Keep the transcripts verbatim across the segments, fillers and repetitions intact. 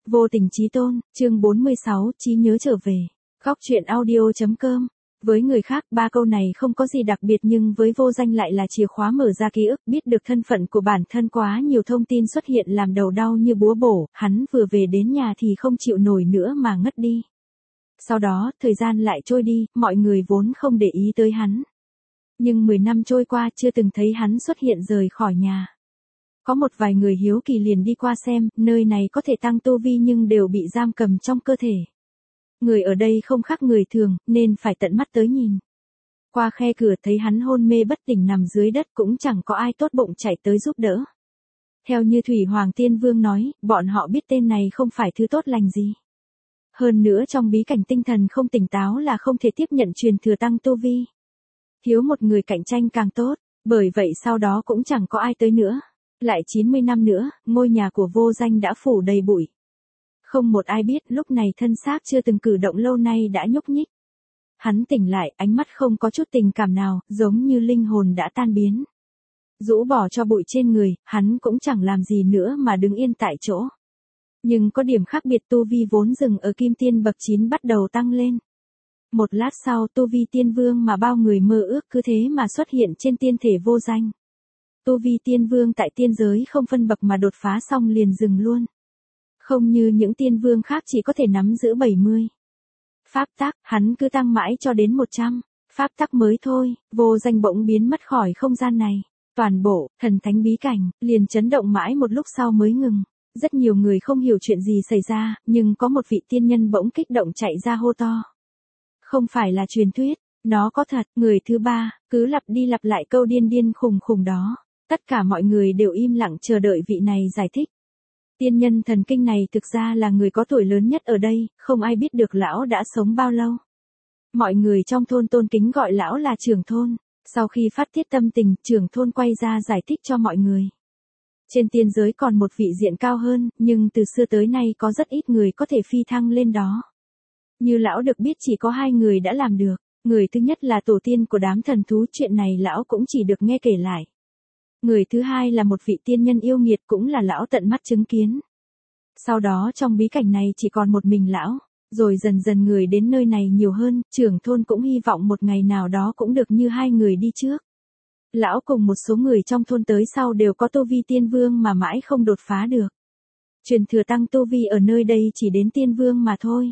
Vô tình chí tôn, chương bốn mươi sáu, trí nhớ trở về. Góc truyện audio.com. Với người khác, ba câu này không có gì đặc biệt nhưng với Vô Danh lại là chìa khóa mở ra ký ức, biết được thân phận của bản thân, quá nhiều thông tin xuất hiện làm đầu đau như búa bổ, hắn vừa về đến nhà thì không chịu nổi nữa mà ngất đi. Sau đó, thời gian lại trôi đi, mọi người vốn không để ý tới hắn. Nhưng mười năm trôi qua chưa từng thấy hắn xuất hiện rời khỏi nhà. Có một vài người hiếu kỳ liền đi qua xem, nơi này có thể tăng tu vi nhưng đều bị giam cầm trong cơ thể. Người ở đây không khác người thường, nên phải tận mắt tới nhìn. Qua khe cửa thấy hắn hôn mê bất tỉnh nằm dưới đất cũng chẳng có ai tốt bụng chạy tới giúp đỡ. Theo như Thủy Hoàng Tiên Vương nói, bọn họ biết tên này không phải thứ tốt lành gì. Hơn nữa trong bí cảnh tinh thần không tỉnh táo là không thể tiếp nhận truyền thừa tăng tu vi. Thiếu một người cạnh tranh càng tốt, bởi vậy sau đó cũng chẳng có ai tới nữa. Lại chín mươi năm nữa, ngôi nhà của Vô Danh đã phủ đầy bụi. Không một ai biết lúc này thân xác chưa từng cử động lâu nay đã nhúc nhích. Hắn tỉnh lại, ánh mắt không có chút tình cảm nào, giống như linh hồn đã tan biến. Rũ bỏ cho bụi trên người, hắn cũng chẳng làm gì nữa mà đứng yên tại chỗ. Nhưng có điểm khác biệt, tu vi vốn dừng ở kim tiên bậc chín bắt đầu tăng lên. Một lát sau tu vi tiên vương mà bao người mơ ước cứ thế mà xuất hiện trên tiên thể Vô Danh. Tu vi tiên vương tại tiên giới không phân bậc mà đột phá xong liền dừng luôn. Không như những tiên vương khác chỉ có thể nắm giữ bảy mươi. Pháp tắc, hắn cứ tăng mãi cho đến một trăm. Pháp tắc mới thôi, Vô Danh bỗng biến mất khỏi không gian này. Toàn bộ, thần thánh bí cảnh, liền chấn động mãi một lúc sau mới ngừng. Rất nhiều người không hiểu chuyện gì xảy ra, nhưng có một vị tiên nhân bỗng kích động chạy ra hô to. Không phải là truyền thuyết, nó có thật. Người thứ ba, cứ lặp đi lặp lại câu điên điên khùng khùng đó. Tất cả mọi người đều im lặng chờ đợi vị này giải thích. Tiên nhân thần kinh này thực ra là người có tuổi lớn nhất ở đây, không ai biết được lão đã sống bao lâu. Mọi người trong thôn tôn kính gọi lão là trưởng thôn. Sau khi phát tiết tâm tình, trưởng thôn quay ra giải thích cho mọi người. Trên tiên giới còn một vị diện cao hơn, nhưng từ xưa tới nay có rất ít người có thể phi thăng lên đó. Như lão được biết chỉ có hai người đã làm được. Người thứ nhất là tổ tiên của đám thần thú, chuyện này lão cũng chỉ được nghe kể lại. Người thứ hai là một vị tiên nhân yêu nghiệt, cũng là lão tận mắt chứng kiến. Sau đó trong bí cảnh này chỉ còn một mình lão, rồi dần dần người đến nơi này nhiều hơn, trưởng thôn cũng hy vọng một ngày nào đó cũng được như hai người đi trước. Lão cùng một số người trong thôn tới sau đều có tu vi tiên vương mà mãi không đột phá được. Truyền thừa tăng tu vi ở nơi đây chỉ đến tiên vương mà thôi.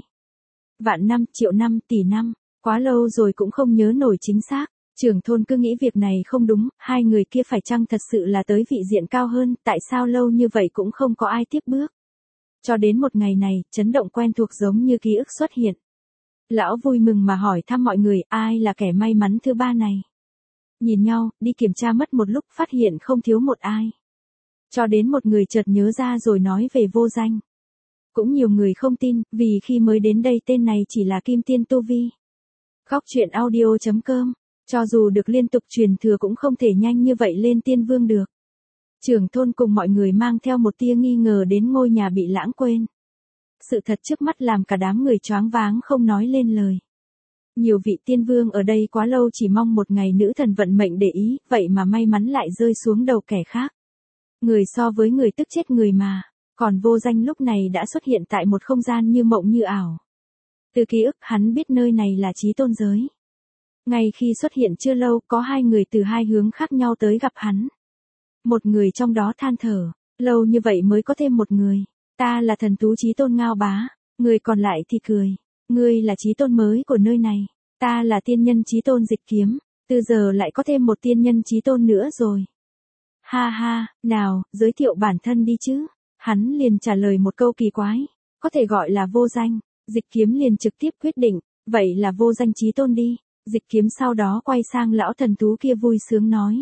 Vạn năm, triệu năm, tỷ năm, quá lâu rồi cũng không nhớ nổi chính xác. Trưởng thôn cứ nghĩ việc này không đúng, hai người kia phải chăng thật sự là tới vị diện cao hơn, tại sao lâu như vậy cũng không có ai tiếp bước. Cho đến một ngày này, chấn động quen thuộc giống như ký ức xuất hiện. Lão vui mừng mà hỏi thăm mọi người, ai là kẻ may mắn thứ ba này. Nhìn nhau, đi kiểm tra mất một lúc, phát hiện không thiếu một ai. Cho đến một người chợt nhớ ra rồi nói về Vô Danh. Cũng nhiều người không tin, vì khi mới đến đây tên này chỉ là kim tiên tu vi. Góc truyện audio.com. Cho dù được liên tục truyền thừa cũng không thể nhanh như vậy lên tiên vương được. Trưởng thôn cùng mọi người mang theo một tia nghi ngờ đến ngôi nhà bị lãng quên. Sự thật trước mắt làm cả đám người choáng váng không nói lên lời. Nhiều vị tiên vương ở đây quá lâu chỉ mong một ngày nữ thần vận mệnh để ý, vậy mà may mắn lại rơi xuống đầu kẻ khác. Người so với người tức chết người mà, còn Vô Danh lúc này đã xuất hiện tại một không gian như mộng như ảo. Từ ký ức hắn biết nơi này là chí tôn giới. Ngay khi xuất hiện chưa lâu, có hai người từ hai hướng khác nhau tới gặp hắn. Một người trong đó than thở, lâu như vậy mới có thêm một người. Ta là thần thú chí tôn Ngao Bá. Người còn lại thì cười. Ngươi là chí tôn mới của nơi này. Ta là tiên nhân chí tôn Dịch Kiếm. Từ giờ lại có thêm một tiên nhân chí tôn nữa rồi. Ha ha, nào, giới thiệu bản thân đi chứ. Hắn liền trả lời một câu kỳ quái. Có thể gọi là Vô Danh. Dịch Kiếm liền trực tiếp quyết định. Vậy là Vô Danh chí tôn đi. Dịch Kiếm sau đó quay sang lão thần thú kia vui sướng nói.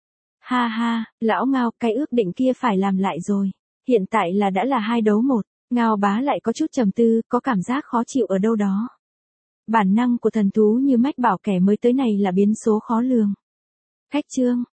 Ha ha, lão Ngao, cái ước định kia phải làm lại rồi. Hiện tại là đã là hai đấu một. Ngao Bá lại có chút trầm tư, có cảm giác khó chịu ở đâu đó. Bản năng của thần thú như mách bảo kẻ mới tới này là biến số khó lường. Khách chương.